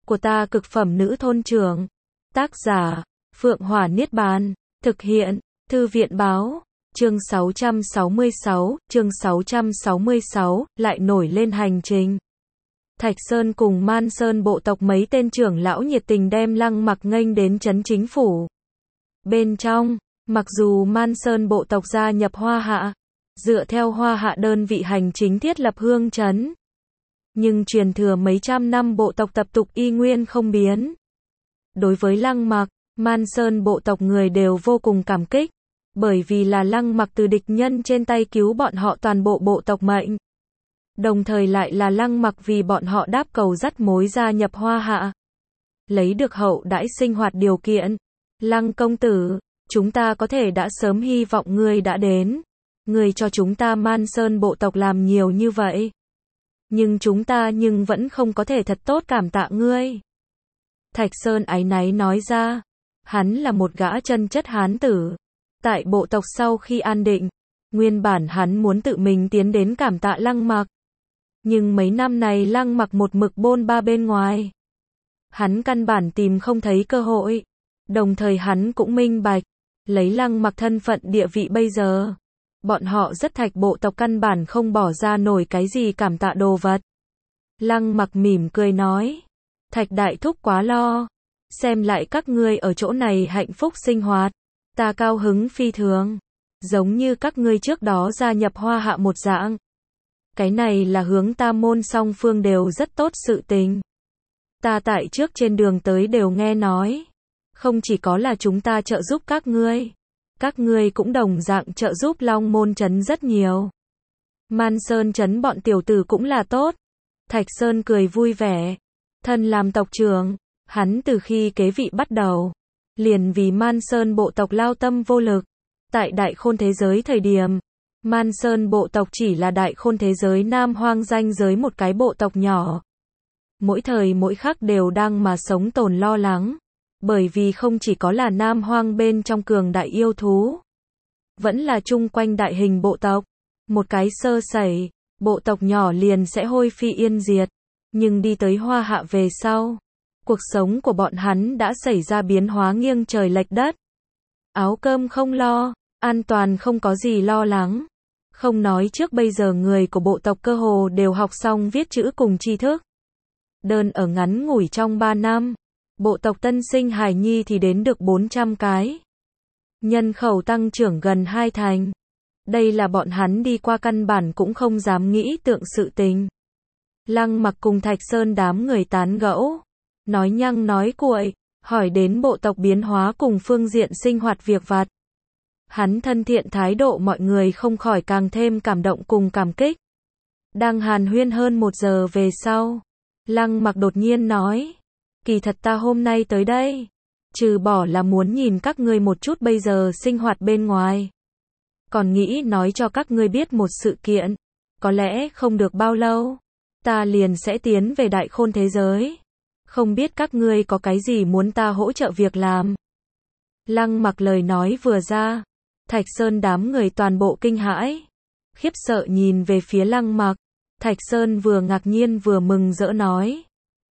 của ta cực phẩm nữ thôn trưởng. Tác giả, Phượng Hỏa Niết Bàn. Thực hiện, Thư viện báo. Chương 666, lại nổi lên hành trình. Thạch Sơn cùng Man Sơn bộ tộc mấy tên trưởng lão nhiệt tình đem Lăng Mặc nghênh đến trấn chính phủ. Bên trong, mặc dù Man Sơn bộ tộc gia nhập Hoa Hạ, dựa theo Hoa Hạ đơn vị hành chính thiết lập hương trấn, nhưng truyền thừa mấy trăm năm bộ tộc tập tục y nguyên không biến. Đối với Lăng Mặc, Man Sơn bộ tộc người đều vô cùng cảm kích, bởi vì là Lăng Mặc từ địch nhân trên tay cứu bọn họ toàn bộ bộ tộc mệnh. Đồng thời lại là Lăng Mặc vì bọn họ đáp cầu dắt mối gia nhập Hoa Hạ, lấy được hậu đãi sinh hoạt điều kiện. Lăng công tử, chúng ta có thể đã sớm hy vọng ngươi đã đến. Ngươi cho chúng ta Man Sơn bộ tộc làm nhiều như vậy, nhưng chúng ta vẫn không có thể thật tốt cảm tạ ngươi. Thạch Sơn áy náy nói ra, hắn là một gã chân chất hán tử. Tại bộ tộc sau khi an định, nguyên bản hắn muốn tự mình tiến đến cảm tạ Lăng Mặc. Nhưng mấy năm này Lăng Mặc một mực bôn ba bên ngoài. Hắn căn bản tìm không thấy cơ hội. Đồng thời hắn cũng minh bạch, lấy Lăng Mặc thân phận địa vị bây giờ, bọn họ rất Thạch bộ tộc căn bản không bỏ ra nổi cái gì cảm tạ đồ vật. Lăng Mặc mỉm cười nói, Thạch đại thúc quá lo, xem lại các ngươi ở chỗ này hạnh phúc sinh hoạt, ta cao hứng phi thường, giống như các ngươi trước đó gia nhập Hoa Hạ một dạng. Cái này là hướng tam môn song phương đều rất tốt sự tình. Ta tại trước trên đường tới đều nghe nói, không chỉ có là chúng ta trợ giúp các ngươi cũng đồng dạng trợ giúp Long Môn trấn rất nhiều. Man Sơn trấn bọn tiểu tử cũng là tốt. Thạch Sơn cười vui vẻ, thân làm tộc trưởng, hắn từ khi kế vị bắt đầu, liền vì Man Sơn bộ tộc lao tâm vô lực. Tại Đại Khôn thế giới thời điểm, Man Sơn bộ tộc chỉ là Đại Khôn thế giới Nam Hoang ranh giới một cái bộ tộc nhỏ. Mỗi thời mỗi khắc đều đang mà sống tồn lo lắng, bởi vì không chỉ có là Nam Hoang bên trong cường đại yêu thú, vẫn là chung quanh đại hình bộ tộc. Một cái sơ sẩy, bộ tộc nhỏ liền sẽ hôi phi yên diệt. Nhưng đi tới Hoa Hạ về sau, cuộc sống của bọn hắn đã xảy ra biến hóa nghiêng trời lệch đất. Áo cơm không lo, an toàn không có gì lo lắng. Không nói trước bây giờ người của bộ tộc cơ hồ đều học xong viết chữ cùng tri thức. Đơn ở ngắn ngủi trong 3 năm, bộ tộc tân sinh hài nhi thì đến được 400 cái. Nhân khẩu tăng trưởng gần 2 thành. Đây là bọn hắn đi qua căn bản cũng không dám nghĩ tượng sự tình. Lăng Mặc cùng Thạch Sơn đám người tán gẫu, nói nhăng nói cuội, hỏi đến bộ tộc biến hóa cùng phương diện sinh hoạt việc vặt. Hắn thân thiện thái độ mọi người không khỏi càng thêm cảm động cùng cảm kích. Đang hàn huyên hơn 1 giờ về sau, Lăng Mặc đột nhiên nói, kỳ thật ta hôm nay tới đây, trừ bỏ là muốn nhìn các ngươi một chút bây giờ sinh hoạt bên ngoài, còn nghĩ nói cho các ngươi biết một sự kiện, có lẽ không được bao lâu, ta liền sẽ tiến về Đại Khôn thế giới. Không biết các ngươi có cái gì muốn ta hỗ trợ việc làm. Lăng Mặc lời nói vừa ra, Thạch Sơn đám người toàn bộ kinh hãi, khiếp sợ nhìn về phía Lăng Mặc. Thạch Sơn vừa ngạc nhiên vừa mừng rỡ nói,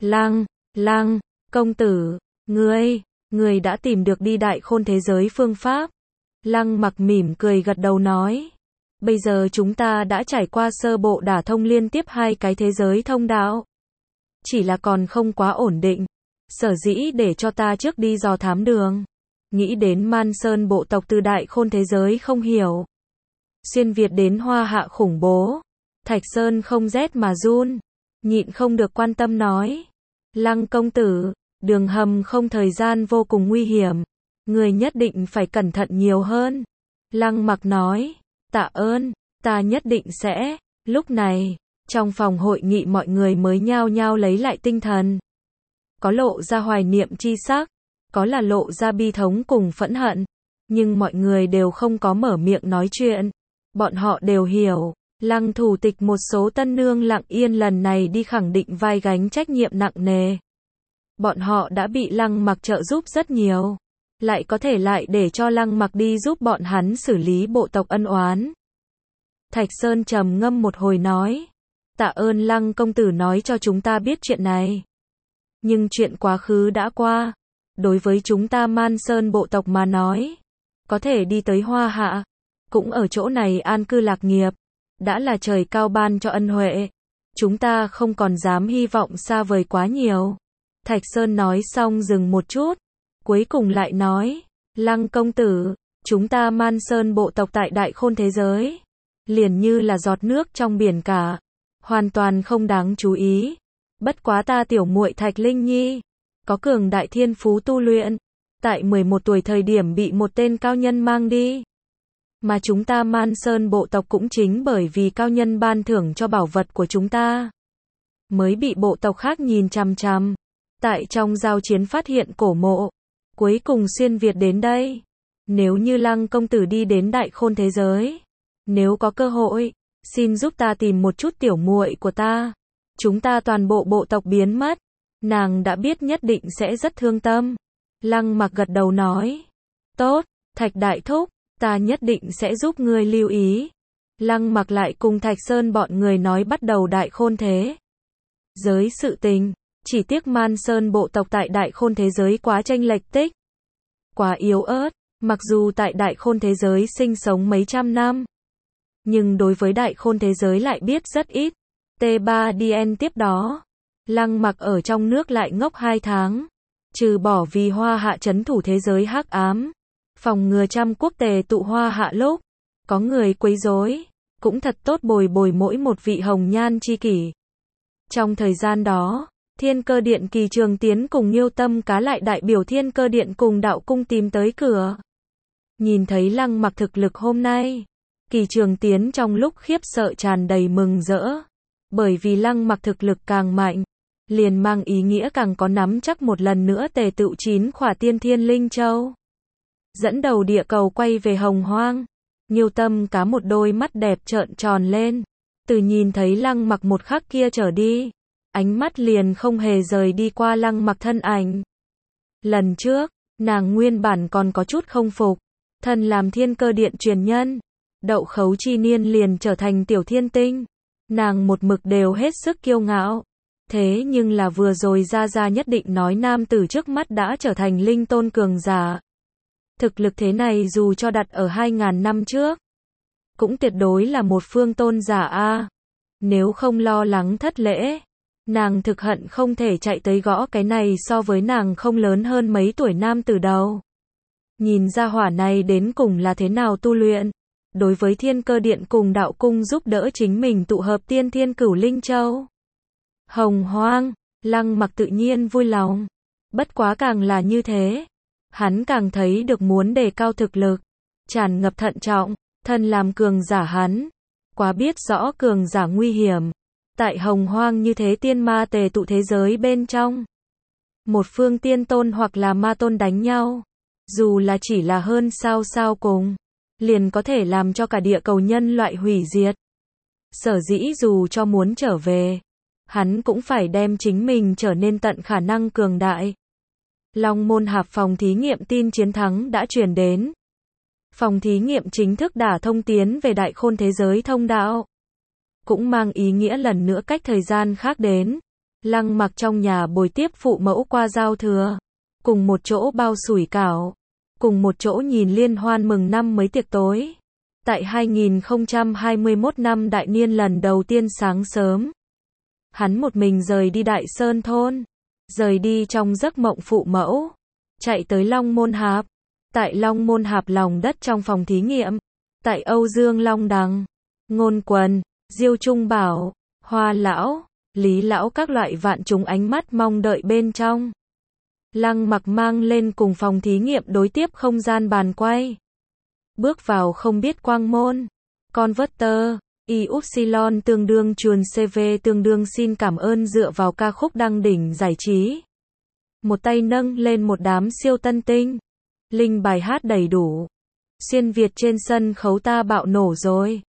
Lăng công tử, ngươi đã tìm được đi Đại Khôn thế giới phương pháp. Lăng Mặc mỉm cười gật đầu nói, bây giờ chúng ta đã trải qua sơ bộ đả thông liên tiếp 2 cái thế giới thông đạo, chỉ là còn không quá ổn định, sở dĩ để cho ta trước đi dò thám đường. Nghĩ đến Man Sơn bộ tộc từ Đại Khôn thế giới không hiểu, xuyên Việt đến Hoa Hạ khủng bố, Thạch Sơn không rét mà run, nhịn không được quan tâm nói, Lăng công tử, đường hầm không thời gian vô cùng nguy hiểm, người nhất định phải cẩn thận nhiều hơn. Lăng Mặc nói, tạ ơn, ta nhất định sẽ. Lúc này, trong phòng hội nghị mọi người mới nhao nhao lấy lại tinh thần. Có lộ ra hoài niệm chi sắc, có là lộ ra bi thống cùng phẫn hận, nhưng mọi người đều không có mở miệng nói chuyện. Bọn họ đều hiểu, Lăng thủ tịch một số tân nương lặng yên lần này đi khẳng định vai gánh trách nhiệm nặng nề. Bọn họ đã bị Lăng Mặc trợ giúp rất nhiều, lại có thể lại để cho Lăng Mặc đi giúp bọn hắn xử lý bộ tộc ân oán. Thạch Sơn trầm ngâm một hồi nói, tạ ơn Lăng công tử nói cho chúng ta biết chuyện này. Nhưng chuyện quá khứ đã qua. Đối với chúng ta Man Sơn bộ tộc mà nói, có thể đi tới Hoa Hạ, cũng ở chỗ này an cư lạc nghiệp, đã là trời cao ban cho ân huệ. Chúng ta không còn dám hy vọng xa vời quá nhiều. Thạch Sơn nói xong dừng một chút, cuối cùng lại nói, Lăng công tử, chúng ta Man Sơn bộ tộc tại đại khôn thế giới, liền như là giọt nước trong biển cả, hoàn toàn không đáng chú ý. Bất quá ta tiểu muội Thạch Linh Nhi, có cường đại thiên phú tu luyện, tại 11 tuổi thời điểm bị một tên cao nhân mang đi. Mà chúng ta Man Sơn bộ tộc cũng chính bởi vì cao nhân ban thưởng cho bảo vật của chúng ta, mới bị bộ tộc khác nhìn chằm chằm. Tại trong giao chiến phát hiện cổ mộ, cuối cùng xuyên Việt đến đây. Nếu như Lăng công tử đi đến đại khôn thế giới, nếu có cơ hội, xin giúp ta tìm một chút tiểu muội của ta. Chúng ta toàn bộ bộ tộc biến mất, nàng đã biết nhất định sẽ rất thương tâm. Lăng Mặc gật đầu nói, tốt, Thạch đại thúc, ta nhất định sẽ giúp ngươi lưu ý. Lăng Mặc lại cùng Thạch Sơn bọn người nói bắt đầu đại khôn thế giới sự tình. Chỉ tiếc Man Sơn bộ tộc tại đại khôn thế giới quá chênh lệch tích, quá yếu ớt. Mặc dù tại đại khôn thế giới sinh sống mấy trăm năm, nhưng đối với đại khôn thế giới lại biết rất ít. T3DN tiếp đó, Lăng Mặc ở trong nước lại ngốc 2 tháng. Trừ bỏ vì Hoa Hạ trấn thủ thế giới hắc ám, phòng ngừa trăm quốc tề tụ Hoa Hạ lúc có người quấy rối, cũng thật tốt bồi bồi mỗi một vị hồng nhan chi kỷ. Trong thời gian đó, Thiên Cơ Điện Kỳ Trường Tiến cùng Nghiêu Tâm Cá lại đại biểu Thiên Cơ Điện cùng Đạo Cung tìm tới cửa. Nhìn thấy Lăng Mặc thực lực hôm nay, Kỳ Trường Tiến trong lúc khiếp sợ tràn đầy mừng rỡ. Bởi vì Lăng Mặc thực lực càng mạnh, liền mang ý nghĩa càng có nắm chắc một lần nữa tề tựu 9 khỏa tiên thiên linh châu, dẫn đầu địa cầu quay về Hồng Hoang. Nghiêu Tâm Cá một đôi mắt đẹp trợn tròn lên, từ nhìn thấy Lăng Mặc một khắc kia trở đi, ánh mắt liền không hề rời đi qua Lăng Mặc thân ảnh. Lần trước, nàng nguyên bản còn có chút không phục, thân làm Thiên Cơ Điện truyền nhân, Đậu Khấu Chi Niên liền trở thành tiểu thiên tinh, nàng một mực đều hết sức kiêu ngạo. Thế nhưng là vừa rồi Gia nhất định nói nam tử trước mắt đã trở thành linh tôn cường giả. Thực lực thế này dù cho đặt ở 2000 năm trước, cũng tuyệt đối là một phương tôn giả a. Nếu không lo lắng thất lễ, nàng thực hận không thể chạy tới gõ cái này so với nàng không lớn hơn mấy tuổi nam tử đầu. Nhìn ra hỏa này đến cùng là thế nào tu luyện. Đối với Thiên Cơ Điện cùng Đạo Cung giúp đỡ chính mình tụ hợp tiên thiên cửu linh châu. Hồng Hoang, Lăng Mặc tự nhiên vui lòng. Bất quá càng là như thế, hắn càng thấy được muốn đề cao thực lực, tràn ngập thận trọng. Thân làm cường giả hắn, quá biết rõ cường giả nguy hiểm. Tại Hồng Hoang như thế tiên ma tề tụ thế giới bên trong, một phương tiên tôn hoặc là ma tôn đánh nhau, dù là chỉ là hơn sao cùng, liền có thể làm cho cả địa cầu nhân loại hủy diệt. Sở dĩ dù cho muốn trở về, hắn cũng phải đem chính mình trở nên tận khả năng cường đại. Long Môn Hạp phòng thí nghiệm tin chiến thắng đã truyền đến. Phòng thí nghiệm chính thức đả thông tiến về đại khôn thế giới thông đạo. Cũng mang ý nghĩa lần nữa cách thời gian khác đến. Lăng Mặc trong nhà bồi tiếp phụ mẫu qua giao thừa, cùng một chỗ bao sủi cảo, cùng một chỗ nhìn liên hoan mừng năm mới tiệc tối. Tại 2021 năm đại niên lần đầu tiên sáng sớm, hắn một mình rời đi Đại Sơn thôn, rời đi trong giấc mộng phụ mẫu, chạy tới Long Môn Hạp. Tại Long Môn Hạp lòng đất trong phòng thí nghiệm, tại Âu Dương Long Đằng, Ngôn Quần, Diêu Trung Bảo, Hoa Lão, Lý Lão các loại vạn chúng ánh mắt mong đợi bên trong. Lăng Mặc mang lên cùng phòng thí nghiệm đối tiếp không gian bàn quay. Bước vào không biết quang môn. Converter, Y-Upsilon tương đương chuồn CV tương đương xin cảm ơn dựa vào ca khúc đăng đỉnh giải trí. Một tay nâng lên một đám siêu tân tinh. Linh bài hát đầy đủ. Xuyên Việt trên sân khấu ta bạo nổ rồi.